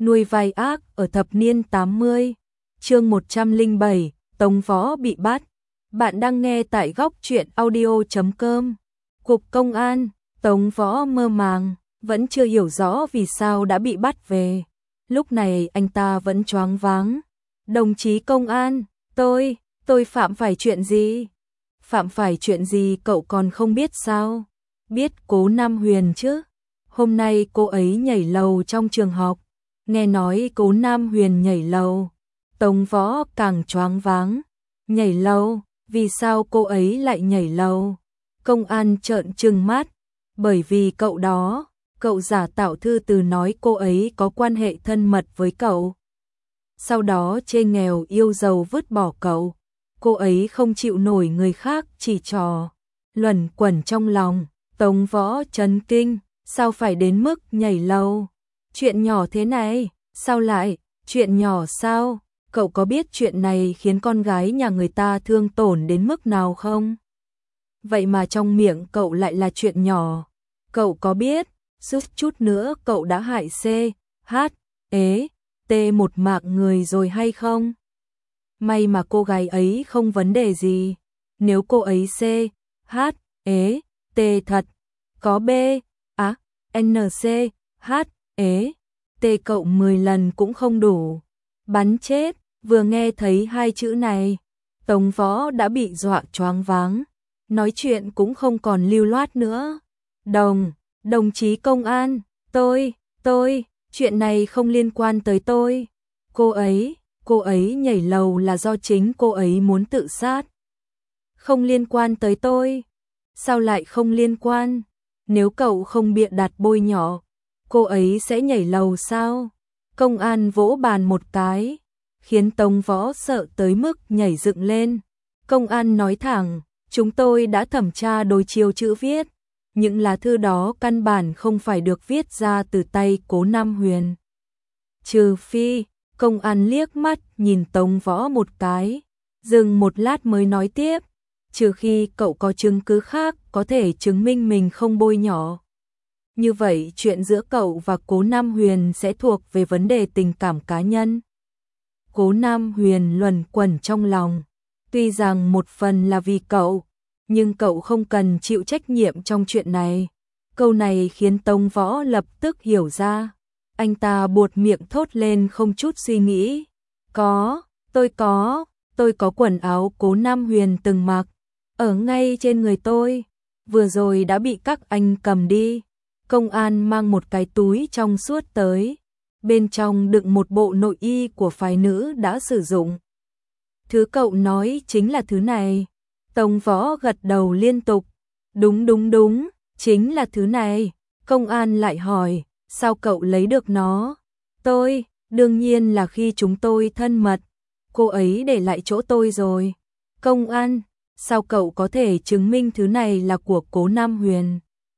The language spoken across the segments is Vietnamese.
Nuôi vai ác ở thập niên 80. Chương 107, Tống Võ bị bắt. Bạn đang nghe tại góc truyện audio.com. Cục công an, Tống Võ mơ màng, vẫn chưa hiểu rõ vì sao đã bị bắt về. Lúc này anh ta vẫn choáng váng. Đồng chí công an, tôi phạm phải chuyện gì? Phạm phải chuyện gì cậu còn không biết sao? Biết Cố Nam Huyền chứ? Hôm nay cô ấy nhảy lầu trong trường học. Nghe nói Cố Nam Huyền nhảy lầu. Tống Võ càng choáng váng. Nhảy lầu? Vì sao cô ấy lại nhảy lầu? Công an trợn trừng mắt. Bởi vì cậu giả tạo thư từ nói cô ấy có quan hệ thân mật với cậu. Sau đó chê nghèo yêu giàu vứt bỏ cậu. Cô ấy không chịu nổi người khác chỉ trò. Luẩn quẩn trong lòng, Tống Võ chấn kinh, sao phải đến mức nhảy lầu? Chuyện nhỏ thế này, sao lại? Chuyện nhỏ sao? Cậu có biết chuyện này khiến con gái nhà người ta thương tổn đến mức nào không? Vậy mà trong miệng cậu lại là chuyện nhỏ. Cậu có biết, suýt chút nữa cậu đã hại T một mạng người rồi hay không? May mà cô gái ấy không vấn đề gì. Nếu cô ấy T thật, có T cậu 10 lần cũng không đủ. Bắn chết, vừa nghe thấy hai chữ này, Tống Võ đã bị dọa choáng váng. Nói chuyện cũng không còn lưu loát nữa. Đồng chí công an, tôi, chuyện này không liên quan tới tôi. Cô ấy nhảy lầu là do chính cô ấy muốn tự sát. Không liên quan tới tôi. Sao lại không liên quan? Nếu cậu không bịa đặt bôi nhọ, cô ấy sẽ nhảy lầu sao? Công an vỗ bàn một cái, khiến Tống Võ sợ tới mức nhảy dựng lên. Công an nói thẳng, chúng tôi đã thẩm tra đối chiếu chữ viết. Những lá thư đó căn bản không phải được viết ra từ tay Cố Nam Huyền. Trừ phi, công an liếc mắt nhìn Tống Võ một cái, dừng một lát mới nói tiếp, trừ khi cậu có chứng cứ khác có thể chứng minh mình không bôi nhọ. Như vậy chuyện giữa cậu và Cố Nam Huyền sẽ thuộc về vấn đề tình cảm cá nhân. Cố Nam Huyền luẩn quẩn trong lòng, tuy rằng một phần là vì cậu, nhưng cậu không cần chịu trách nhiệm trong chuyện này. Câu này khiến Tống Võ lập tức hiểu ra. Anh ta buột miệng thốt lên không chút suy nghĩ. Tôi có quần áo Cố Nam Huyền từng mặc, ở ngay trên người tôi, vừa rồi đã bị các anh cầm đi. Công an mang một cái túi trong suốt tới, bên trong đựng một bộ nội y của phái nữ đã sử dụng. Thứ cậu nói chính là thứ này. Tống Võ gật đầu liên tục. Đúng, chính là thứ này. Công an lại hỏi, sao cậu lấy được nó? Đương nhiên là khi chúng tôi thân mật, cô ấy để lại chỗ tôi rồi. Công an, sao cậu có thể chứng minh thứ này là của Cố Nam Huyền?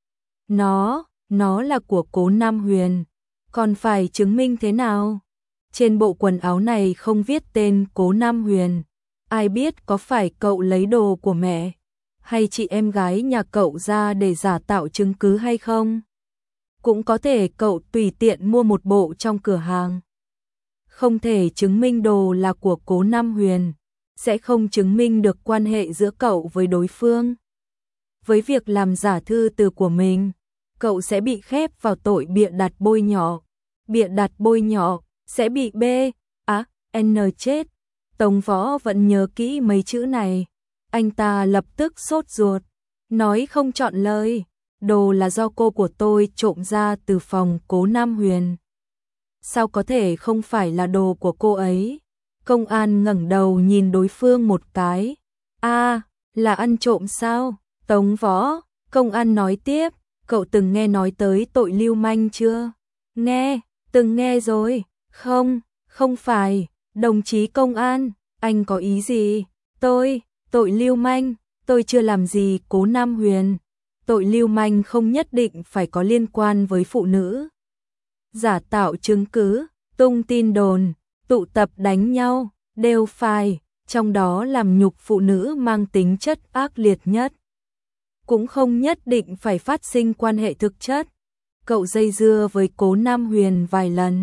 Nó là của Cố Nam Huyền, còn phải chứng minh thế nào? Trên bộ quần áo này không viết tên Cố Nam Huyền. Ai biết có phải cậu lấy đồ của mẹ hay chị em gái nhà cậu ra để giả tạo chứng cứ hay không? Cũng có thể cậu tùy tiện mua một bộ trong cửa hàng. Không thể chứng minh đồ là của Cố Nam Huyền, sẽ không chứng minh được quan hệ giữa cậu với đối phương. Với việc làm giả thư từ của mình, cậu sẽ bị khép vào tội bịa đặt bôi nhọ. Bịa đặt bôi nhọ sẽ bị N chết. Tống Võ vẫn nhớ kỹ mấy chữ này. Anh ta lập tức sốt ruột, nói không chọn lời. Đồ là do cô của tôi trộm ra từ phòng Cố Nam Huyền. Sao có thể không phải là đồ của cô ấy? Công an ngẩng đầu nhìn đối phương một cái. Là ăn trộm sao? Tống Võ, công an nói tiếp, cậu từng nghe nói tới tội lưu manh chưa? Từng nghe rồi. Không phải. Đồng chí công an, anh có ý gì? Tội lưu manh, tôi chưa làm gì Cố Nam Huyền. Tội lưu manh không nhất định phải có liên quan với phụ nữ. Giả tạo chứng cứ, tung tin đồn, tụ tập đánh nhau, đều phải, trong đó làm nhục phụ nữ mang tính chất ác liệt nhất. Cũng không nhất định phải phát sinh quan hệ thực chất. Cậu dây dưa với Cố Nam Huyền vài lần,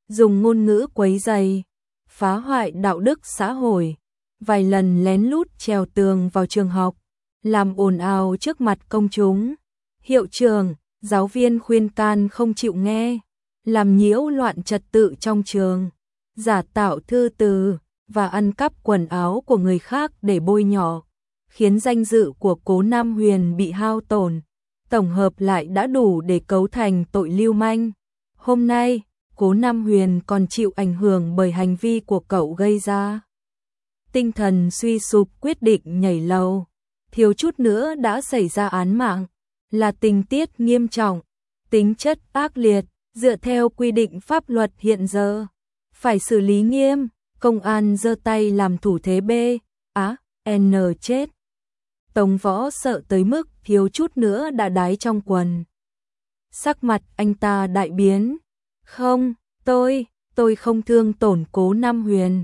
dùng ngôn ngữ quấy rầy, phá hoại đạo đức xã hội, vài lần lén lút trèo tường vào trường học, làm ồn ào trước mặt công chúng. Hiệu trưởng, giáo viên khuyên can không chịu nghe, làm nhiễu loạn trật tự trong trường, giả tạo thư từ và ăn cắp quần áo của người khác để bôi nhọ, khiến danh dự của Cố Nam Huyền bị hao tổn. Tổng hợp lại đã đủ để cấu thành tội lưu manh. Hôm nay, Cố Nam Huyền còn chịu ảnh hưởng bởi hành vi của cậu gây ra. Tinh thần suy sụp quyết định nhảy lầu, thiếu chút nữa đã xảy ra án mạng, là tình tiết nghiêm trọng, tính chất ác liệt, dựa theo quy định pháp luật hiện giờ. Phải xử lý nghiêm, công an giơ tay làm thủ thế B, N chết. Tống Võ sợ tới mức thiếu chút nữa đã đái trong quần. Sắc mặt anh ta đại biến. Không, tôi không thương tổn Cố Nam Huyền.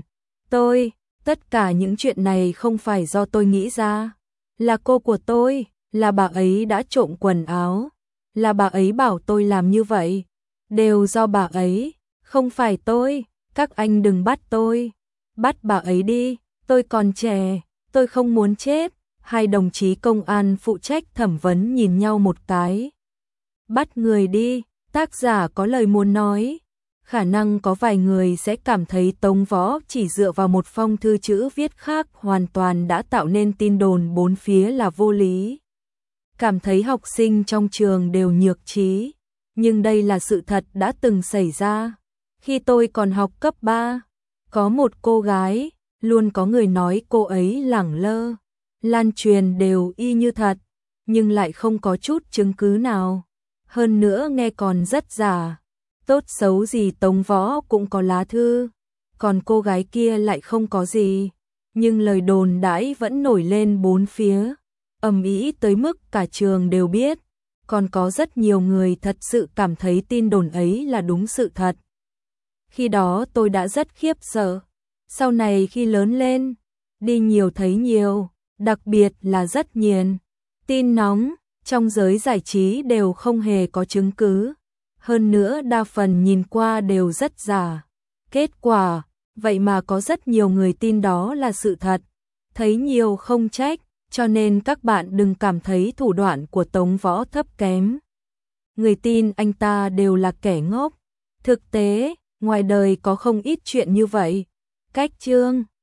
Tất cả những chuyện này không phải do tôi nghĩ ra. Là cô của tôi, là bà ấy đã trộm quần áo. Là bà ấy bảo tôi làm như vậy. Đều do bà ấy, không phải tôi. Các anh đừng bắt tôi. Bắt bà ấy đi, tôi còn trẻ, tôi không muốn chết. Hai đồng chí công an phụ trách thẩm vấn nhìn nhau một cái. Bắt người đi, tác giả có lời muốn nói. Khả năng có vài người sẽ cảm thấy Tống Võ chỉ dựa vào một phong thư chữ viết khác hoàn toàn đã tạo nên tin đồn bốn phía là vô lý. Cảm thấy học sinh trong trường đều nhược trí. Nhưng đây là sự thật đã từng xảy ra. Khi tôi còn học cấp 3, có một cô gái, luôn có người nói cô ấy lẳng lơ, lan truyền đều y như thật, nhưng lại không có chút chứng cứ nào. Hơn nữa nghe còn rất giả. Tốt xấu gì Tống Võ cũng có lá thư, còn cô gái kia lại không có gì. Nhưng lời đồn đãi vẫn nổi lên bốn phía, ầm ĩ tới mức cả trường đều biết. Còn có rất nhiều người thật sự cảm thấy tin đồn ấy là đúng sự thật. Khi đó tôi đã rất khiếp sợ. Sau này khi lớn lên, đi nhiều thấy nhiều, đặc biệt là rất nhiều tin nóng trong giới giải trí đều không hề có chứng cứ. Hơn nữa đa phần nhìn qua đều rất giả. Kết quả, vậy mà có rất nhiều người tin đó là sự thật. Thấy nhiều không trách, cho nên các bạn đừng cảm thấy thủ đoạn của Tống Võ thấp kém. Người tin anh ta đều là kẻ ngốc. Thực tế, ngoài đời có không ít chuyện như vậy. Cách chương